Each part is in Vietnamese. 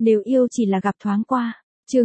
Nếu yêu chỉ là gặp thoáng qua. Chương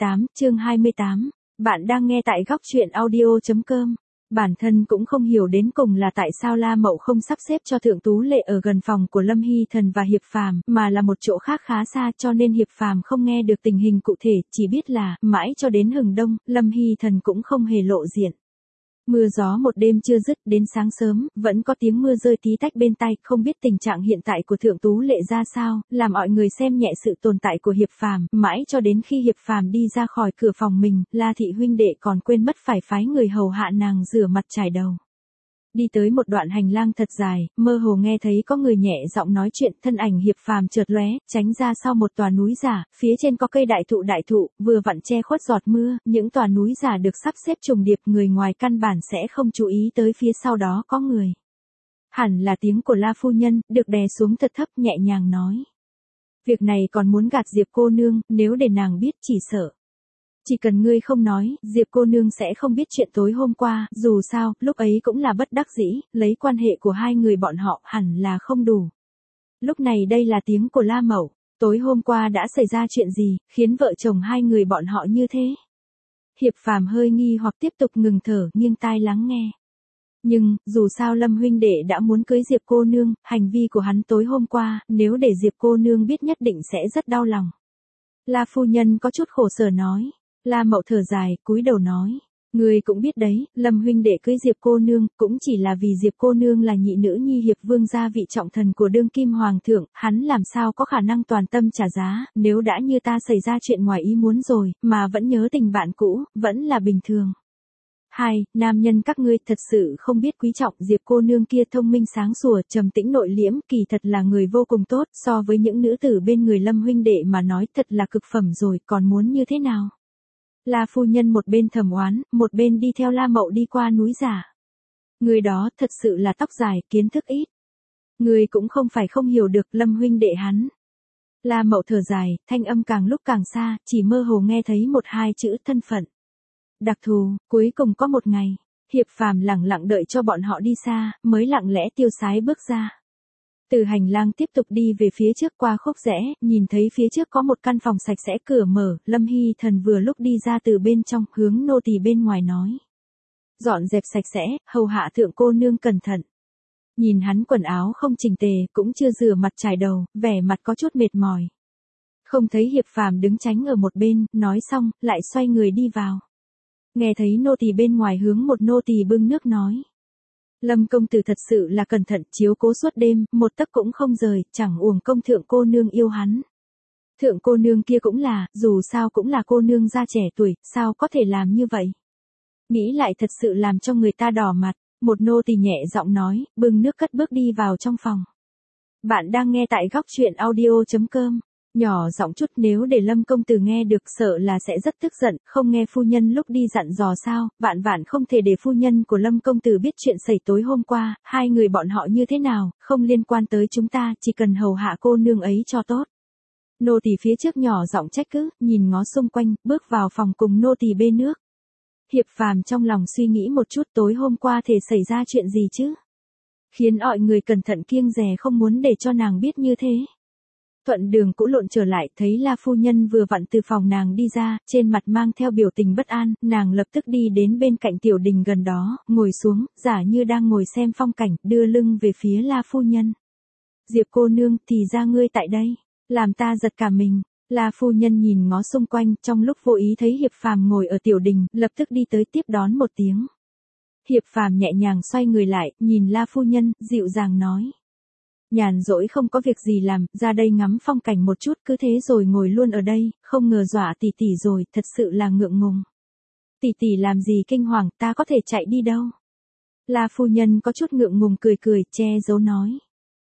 28. Bạn đang nghe tại góc truyện audio.com. Bản thân cũng không hiểu đến cùng là tại sao La Mậu không sắp xếp cho Thượng Tú Lệ ở gần phòng của Lâm Hy Thần và Hiệp Phàm, mà là một chỗ khác khá xa, cho nên Hiệp Phàm không nghe được tình hình cụ thể, chỉ biết là mãi cho đến hừng đông, Lâm Hy Thần cũng không hề lộ diện. Mưa gió một đêm chưa dứt, đến sáng sớm, vẫn có tiếng mưa rơi tí tách bên tai, không biết tình trạng hiện tại của Thượng Tú Lệ ra sao, làm mọi người xem nhẹ sự tồn tại của Hiệp Phàm, mãi cho đến khi Hiệp Phàm đi ra khỏi cửa phòng mình, La thị huynh đệ còn quên mất phải phái người hầu hạ nàng rửa mặt chải đầu. Đi tới một đoạn hành lang thật dài, mơ hồ nghe thấy có người nhẹ giọng nói chuyện, thân ảnh Hiệp Phàm chợt lóe, tránh ra sau một tòa núi giả, phía trên có cây đại thụ, vừa vặn che khuất giọt mưa, những tòa núi giả được sắp xếp trùng điệp, người ngoài căn bản sẽ không chú ý tới phía sau đó có người. Hẳn là tiếng của La phu nhân, được đè xuống thật thấp, nhẹ nhàng nói. Việc này còn muốn gạt Diệp cô nương, nếu để nàng biết chỉ sợ. Chỉ cần ngươi không nói, Diệp cô nương sẽ không biết chuyện tối hôm qua, dù sao, lúc ấy cũng là bất đắc dĩ, lấy quan hệ của hai người bọn họ hẳn là không đủ. Lúc này đây là tiếng của La Mậu, tối hôm qua đã xảy ra chuyện gì, khiến vợ chồng hai người bọn họ như thế? Hiệp Phàm hơi nghi hoặc tiếp tục ngừng thở, nghiêng tai lắng nghe. Nhưng, dù sao Lâm huynh đệ đã muốn cưới Diệp cô nương, hành vi của hắn tối hôm qua, nếu để Diệp cô nương biết nhất định sẽ rất đau lòng. La phu nhân có chút khổ sở nói. La Mậu thở dài, cúi đầu nói, ngươi cũng biết đấy, Lâm huynh đệ cưới Diệp cô nương, cũng chỉ là vì Diệp cô nương là nhị nữ nhi Hiệp vương gia vị trọng thần của đương kim hoàng thượng, hắn làm sao có khả năng toàn tâm trả giá, nếu đã như ta xảy ra chuyện ngoài ý muốn rồi, mà vẫn nhớ tình bạn cũ, vẫn là bình thường. Nam nhân các ngươi thật sự không biết quý trọng, Diệp cô nương kia thông minh sáng sủa, trầm tĩnh nội liễm, kỳ thật là người vô cùng tốt, so với những nữ tử bên người Lâm huynh đệ mà nói thật là cực phẩm rồi, còn muốn như thế nào? La phu nhân một bên thầm oán, một bên đi theo La Mậu đi qua núi giả. Người đó thật sự là tóc dài, kiến thức ít. Người cũng không phải không hiểu được Lâm huynh đệ hắn. La Mậu thở dài, thanh âm càng lúc càng xa, chỉ mơ hồ nghe thấy một hai chữ thân phận. Đặc thù, cuối cùng có một ngày, Hiệp Phàm lẳng lặng đợi cho bọn họ đi xa, mới lặng lẽ tiêu sái bước ra. Từ hành lang tiếp tục đi về phía trước qua khúc rẽ, nhìn thấy phía trước có một căn phòng sạch sẽ, cửa mở, Lâm Hy Thần vừa lúc đi ra từ bên trong, hướng nô tỳ bên ngoài nói. Dọn dẹp sạch sẽ, hầu hạ thượng cô nương cẩn thận. Nhìn hắn quần áo không chỉnh tề, cũng chưa rửa mặt chải đầu, vẻ mặt có chút mệt mỏi. Không thấy Hiệp Phàm đứng tránh ở một bên, nói xong, lại xoay người đi vào. Nghe thấy nô tỳ bên ngoài hướng một nô tỳ bưng nước nói. Lâm công tử thật sự là cẩn thận, chiếu cố suốt đêm, một tấc cũng không rời, chẳng uổng công thượng cô nương yêu hắn. Thượng cô nương kia cũng là, dù sao cũng là cô nương gia trẻ tuổi, sao có thể làm như vậy? Nghĩ lại thật sự làm cho người ta đỏ mặt, một nô tỳ nhẹ giọng nói, bưng nước cất bước đi vào trong phòng. Bạn đang nghe tại góc truyện audio.com. Nhỏ giọng chút, nếu để Lâm công tử nghe được sợ là sẽ rất tức giận, không nghe phu nhân lúc đi dặn dò sao, vạn vạn không thể để phu nhân của Lâm công tử biết chuyện xảy tối hôm qua, hai người bọn họ như thế nào, không liên quan tới chúng ta, chỉ cần hầu hạ cô nương ấy cho tốt. Nô tỳ phía trước nhỏ giọng trách cứ, nhìn ngó xung quanh, bước vào phòng cùng nô tỳ bê nước. Hiệp Phàm trong lòng suy nghĩ một chút, tối hôm qua thể xảy ra chuyện gì chứ? Khiến mọi người cẩn thận kiêng dè không muốn để cho nàng biết như thế. Thuận đường cũ lộn trở lại, thấy La phu nhân vừa vặn từ phòng nàng đi ra, trên mặt mang theo biểu tình bất an, nàng lập tức đi đến bên cạnh tiểu đình gần đó, ngồi xuống, giả như đang ngồi xem phong cảnh, đưa lưng về phía La phu nhân. Diệp cô nương, thì ra ngươi tại đây, làm ta giật cả mình. La phu nhân nhìn ngó xung quanh, trong lúc vô ý thấy Hiệp Phàm ngồi ở tiểu đình, lập tức đi tới tiếp đón một tiếng. Hiệp Phàm nhẹ nhàng xoay người lại, nhìn La phu nhân, dịu dàng nói. Nhàn rỗi không có việc gì làm, ra đây ngắm phong cảnh một chút, cứ thế rồi ngồi luôn ở đây, không ngờ dọa tỷ tỷ rồi, thật sự là ngượng ngùng. Tỷ tỷ làm gì kinh hoàng, ta có thể chạy đi đâu. La phu nhân có chút ngượng ngùng cười, che giấu nói.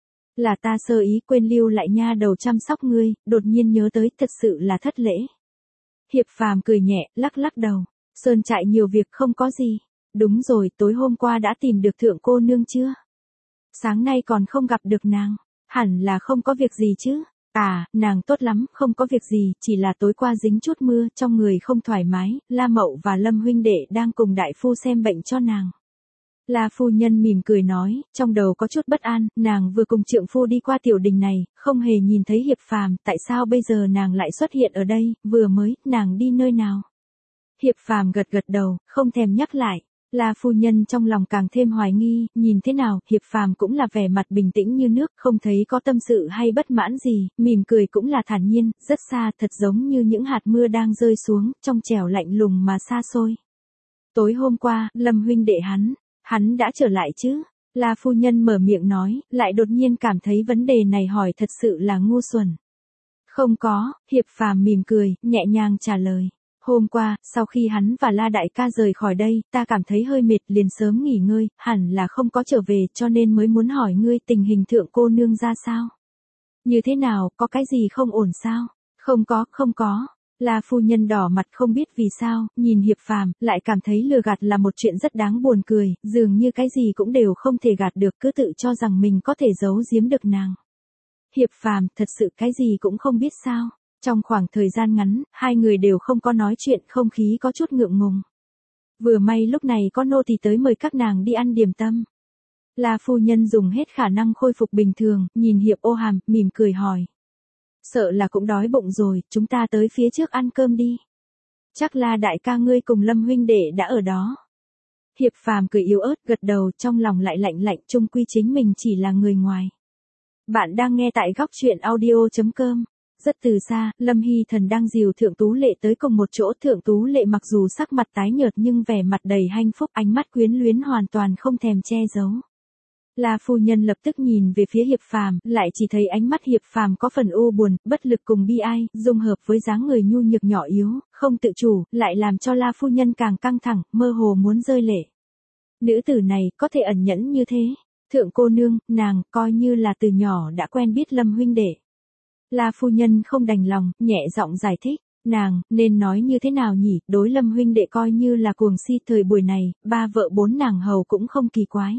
Là ta sơ ý quên lưu lại nha đầu chăm sóc ngươi, đột nhiên nhớ tới, thật sự là thất lễ. Hiệp Phàm cười nhẹ, lắc đầu, sơn chạy nhiều việc không có gì. Đúng rồi, tối hôm qua đã tìm được thượng cô nương chưa? Sáng nay còn không gặp được nàng, hẳn là không có việc gì chứ. Nàng tốt lắm, không có việc gì, chỉ là tối qua dính chút mưa, trong người không thoải mái, La Mậu và Lâm huynh đệ đang cùng đại phu xem bệnh cho nàng. La phu nhân mỉm cười nói, trong đầu có chút bất an, nàng vừa cùng trượng phu đi qua tiểu đình này, không hề nhìn thấy Hiệp Phàm, tại sao bây giờ nàng lại xuất hiện ở đây, vừa mới, nàng đi nơi nào? Hiệp Phàm gật gật đầu, không thèm nhắc lại. La phu nhân trong lòng càng thêm hoài nghi, nhìn thế nào, Hiệp Phàm cũng là vẻ mặt bình tĩnh như nước, không thấy có tâm sự hay bất mãn gì, mỉm cười cũng là thản nhiên, rất xa, thật giống như những hạt mưa đang rơi xuống, trong trẻo lạnh lùng mà xa xôi. Tối hôm qua, Lâm huynh đệ hắn đã trở lại chứ? La phu nhân mở miệng nói, lại đột nhiên cảm thấy vấn đề này hỏi thật sự là ngu xuẩn. Không có, Hiệp Phàm mỉm cười, nhẹ nhàng trả lời. Hôm qua, sau khi hắn và La đại ca rời khỏi đây, ta cảm thấy hơi mệt liền sớm nghỉ ngơi, hẳn là không có trở về cho nên mới muốn hỏi ngươi tình hình thượng cô nương ra sao. Như thế nào, có cái gì không ổn sao? Không có. La phu nhân đỏ mặt không biết vì sao, nhìn Hiệp Phàm, lại cảm thấy lừa gạt là một chuyện rất đáng buồn cười, dường như cái gì cũng đều không thể gạt được, cứ tự cho rằng mình có thể giấu giếm được nàng. Hiệp Phàm, thật sự cái gì cũng không biết sao? Trong khoảng thời gian ngắn, hai người đều không có nói chuyện, không khí có chút ngượng ngùng. Vừa may lúc này có nô tỳ tới mời các nàng đi ăn điểm tâm. La phu nhân dùng hết khả năng khôi phục bình thường, nhìn Hiệp Ô Hàm, mỉm cười hỏi. Sợ là cũng đói bụng rồi, chúng ta tới phía trước ăn cơm đi. Chắc là đại ca ngươi cùng Lâm huynh đệ đã ở đó. Hiệp Phàm cười yếu ớt gật đầu, trong lòng lại lạnh lạnh, chung quy chính mình chỉ là người ngoài. Bạn đang nghe tại góc truyện audio.com. Rất từ xa, Lâm Hy Thần đang dìu Thượng Tú Lệ tới cùng một chỗ. Thượng Tú Lệ mặc dù sắc mặt tái nhợt nhưng vẻ mặt đầy hạnh phúc, ánh mắt quyến luyến hoàn toàn không thèm che giấu. La phu nhân lập tức nhìn về phía Hiệp Phàm, lại chỉ thấy ánh mắt Hiệp Phàm có phần u buồn, bất lực cùng bi ai, dung hợp với dáng người nhu nhược nhỏ yếu, không tự chủ, lại làm cho La phu nhân càng căng thẳng, mơ hồ muốn rơi lệ. Nữ tử này có thể ẩn nhẫn như thế? Thượng cô nương, nàng coi như là từ nhỏ đã quen biết Lâm huynh đệ. La phu nhân không đành lòng, nhẹ giọng giải thích, nàng nên nói như thế nào nhỉ, đối Lâm huynh đệ coi như là cuồng si thời buổi này, ba vợ bốn nàng hầu cũng không kỳ quái.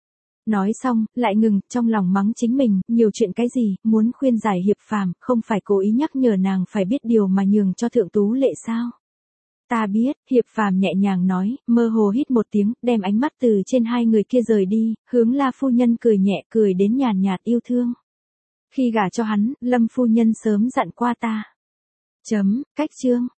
Nói xong, lại ngừng, trong lòng mắng chính mình, nhiều chuyện cái gì, muốn khuyên giải Hiệp Phàm, không phải cố ý nhắc nhở nàng phải biết điều mà nhường cho Thượng Tú Lệ sao? Ta biết, Hiệp Phàm nhẹ nhàng nói, mơ hồ hít một tiếng, đem ánh mắt từ trên hai người kia rời đi, hướng La phu nhân cười nhẹ, cười đến nhàn nhạt yêu thương. Khi gả cho hắn, Lâm phu nhân sớm dặn qua ta. Cách chương.